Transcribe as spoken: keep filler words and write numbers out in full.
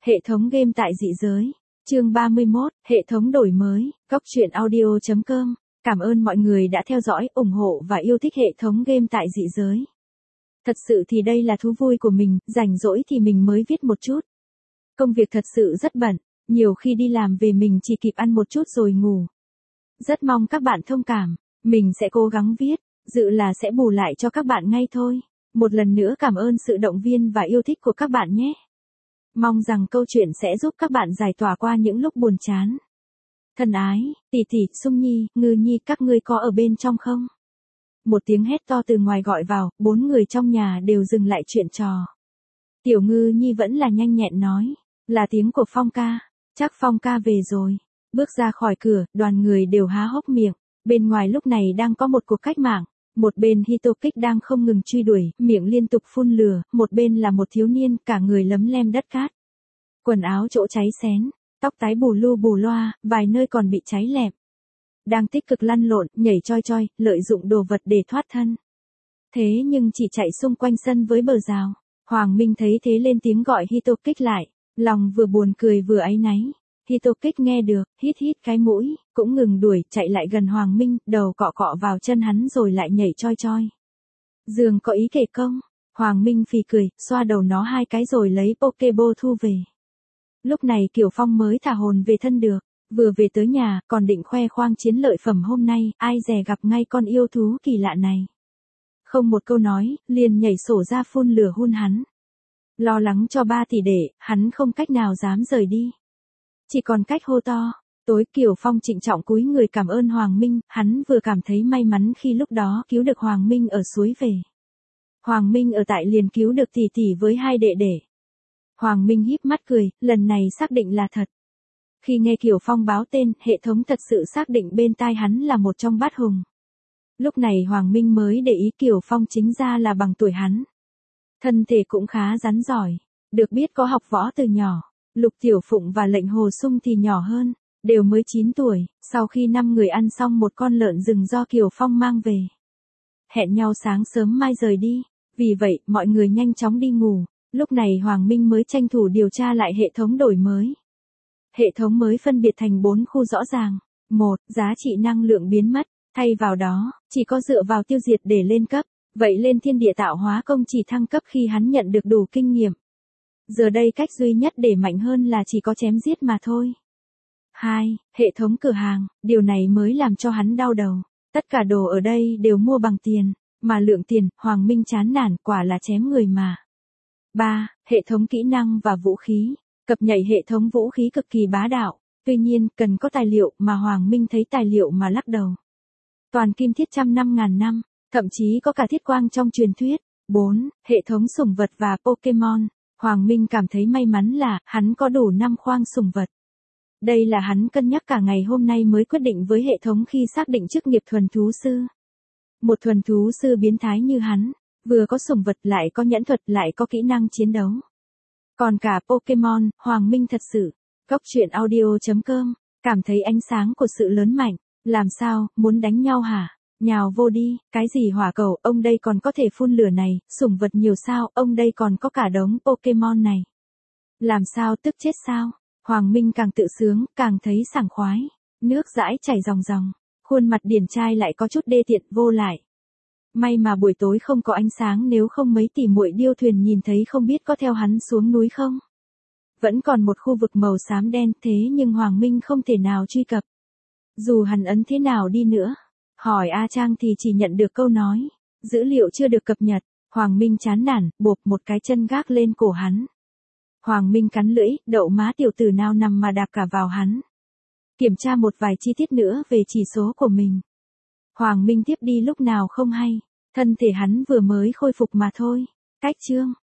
Hệ thống game tại dị giới. Chương ba mươi mốt, hệ thống đổi mới, cóc truyện audio chấm com. Cảm ơn mọi người đã theo dõi, ủng hộ và yêu thích hệ thống game tại dị giới. Thật sự thì đây là thú vui của mình, rảnh rỗi thì mình mới viết một chút. Công việc thật sự rất bận, nhiều khi đi làm về mình chỉ kịp ăn một chút rồi ngủ. Rất mong các bạn thông cảm, mình sẽ cố gắng viết, dự là sẽ bù lại cho các bạn ngay thôi. Một lần nữa cảm ơn sự động viên và yêu thích của các bạn nhé. Mong rằng câu chuyện sẽ giúp các bạn giải tỏa qua những lúc buồn chán. Thân ái, tỷ tỷ, Sung Nhi, Ngư Nhi, các ngươi có ở bên trong không? Một tiếng hét to từ ngoài gọi vào, bốn người trong nhà đều dừng lại chuyện trò. Tiểu Ngư Nhi vẫn là nhanh nhẹn nói, là tiếng của Phong ca, chắc Phong ca về rồi. Bước ra khỏi cửa, đoàn người đều há hốc miệng, bên ngoài lúc này đang có một cuộc cách mạng. Một bên Hitokik đang không ngừng truy đuổi, miệng liên tục phun lửa, một bên là một thiếu niên, cả người lấm lem đất cát. Quần áo chỗ cháy xén, tóc tái bù lu bù loa, vài nơi còn bị cháy lẹp. Đang tích cực lăn lộn, nhảy choi choi, lợi dụng đồ vật để thoát thân. Thế nhưng chỉ chạy xung quanh sân với bờ rào. Hoàng Minh thấy thế lên tiếng gọi Hitokik lại, lòng vừa buồn cười vừa áy náy. Hitokik nghe được, hít hít cái mũi, cũng ngừng đuổi, chạy lại gần Hoàng Minh, đầu cọ cọ vào chân hắn rồi lại nhảy choi choi. Dường có ý kể công, Hoàng Minh phì cười, xoa đầu nó hai cái rồi lấy Pokeball thu về. Lúc này Kiều Phong mới thả hồn về thân được, vừa về tới nhà, còn định khoe khoang chiến lợi phẩm hôm nay, ai dè gặp ngay con yêu thú kỳ lạ này. Không một câu nói, liền nhảy sổ ra phun lửa hun hắn. Lo lắng cho ba tỷ đệ, hắn không cách nào dám rời đi. Chỉ còn cách hô to. Tối Kiều Phong trịnh trọng cúi người cảm ơn Hoàng Minh, hắn vừa cảm thấy may mắn khi lúc đó cứu được Hoàng Minh ở suối về. Hoàng Minh ở tại liền cứu được tỷ tỷ với hai đệ đệ. Hoàng Minh híp mắt cười, lần này xác định là thật. Khi nghe Kiều Phong báo tên, hệ thống thật sự xác định bên tai hắn là một trong bát hùng. Lúc này Hoàng Minh mới để ý Kiều Phong chính ra là bằng tuổi hắn. Thân thể cũng khá rắn giỏi, được biết có học võ từ nhỏ. Lục Tiểu Phụng và Lệnh Hồ Sung thì nhỏ hơn, đều mới chín tuổi, sau khi năm người ăn xong một con lợn rừng do Kiều Phong mang về. Hẹn nhau sáng sớm mai rời đi, vì vậy mọi người nhanh chóng đi ngủ, lúc này Hoàng Minh mới tranh thủ điều tra lại hệ thống đổi mới. Hệ thống mới phân biệt thành bốn khu rõ ràng. Một, giá trị năng lượng biến mất, thay vào đó, chỉ có dựa vào tiêu diệt để lên cấp, vậy lên thiên địa tạo hóa công chỉ thăng cấp khi hắn nhận được đủ kinh nghiệm. Giờ đây cách duy nhất để mạnh hơn là chỉ có chém giết mà thôi. Hai, hệ thống cửa hàng, điều này mới làm cho hắn đau đầu. Tất cả đồ ở đây đều mua bằng tiền, mà lượng tiền, Hoàng Minh chán nản, quả là chém người mà. Ba, hệ thống kỹ năng và vũ khí. Cập nhảy hệ thống vũ khí cực kỳ bá đạo, tuy nhiên cần có tài liệu mà Hoàng Minh thấy tài liệu mà lắc đầu. Toàn kim thiết trăm năm ngàn năm, thậm chí có cả thiết quang trong truyền thuyết. Bốn, hệ thống sủng vật và Pokemon. Hoàng Minh cảm thấy may mắn là, hắn có đủ năm khoang sủng vật. Đây là hắn cân nhắc cả ngày hôm nay mới quyết định với hệ thống khi xác định chức nghiệp thuần thú sư. Một thuần thú sư biến thái như hắn, vừa có sủng vật lại có nhẫn thuật lại có kỹ năng chiến đấu. Còn cả Pokemon, Hoàng Minh thật sự, cóc truyện audio chấm com, cảm thấy ánh sáng của sự lớn mạnh, làm sao, muốn đánh nhau hả? Nhào vô đi, cái gì hỏa cầu, ông đây còn có thể phun lửa này, sủng vật nhiều sao, ông đây còn có cả đống Pokemon này. Làm sao tức chết sao? Hoàng Minh càng tự sướng, càng thấy sảng khoái, nước dãi chảy ròng ròng, khuôn mặt điển trai lại có chút đê tiện vô lại. May mà buổi tối không có ánh sáng nếu không mấy tỷ muội điêu thuyền nhìn thấy không biết có theo hắn xuống núi không. Vẫn còn một khu vực màu xám đen thế nhưng Hoàng Minh không thể nào truy cập. Dù hắn ấn thế nào đi nữa. Hỏi A Trang thì chỉ nhận được câu nói, dữ liệu chưa được cập nhật. Hoàng Minh chán nản, bộp một cái chân gác lên cổ hắn. Hoàng Minh cắn lưỡi, đậu má tiểu tử nào nằm mà đạp cả vào hắn. Kiểm tra một vài chi tiết nữa về chỉ số của mình. Hoàng Minh tiếp đi lúc nào không hay, thân thể hắn vừa mới khôi phục mà thôi. Cách chương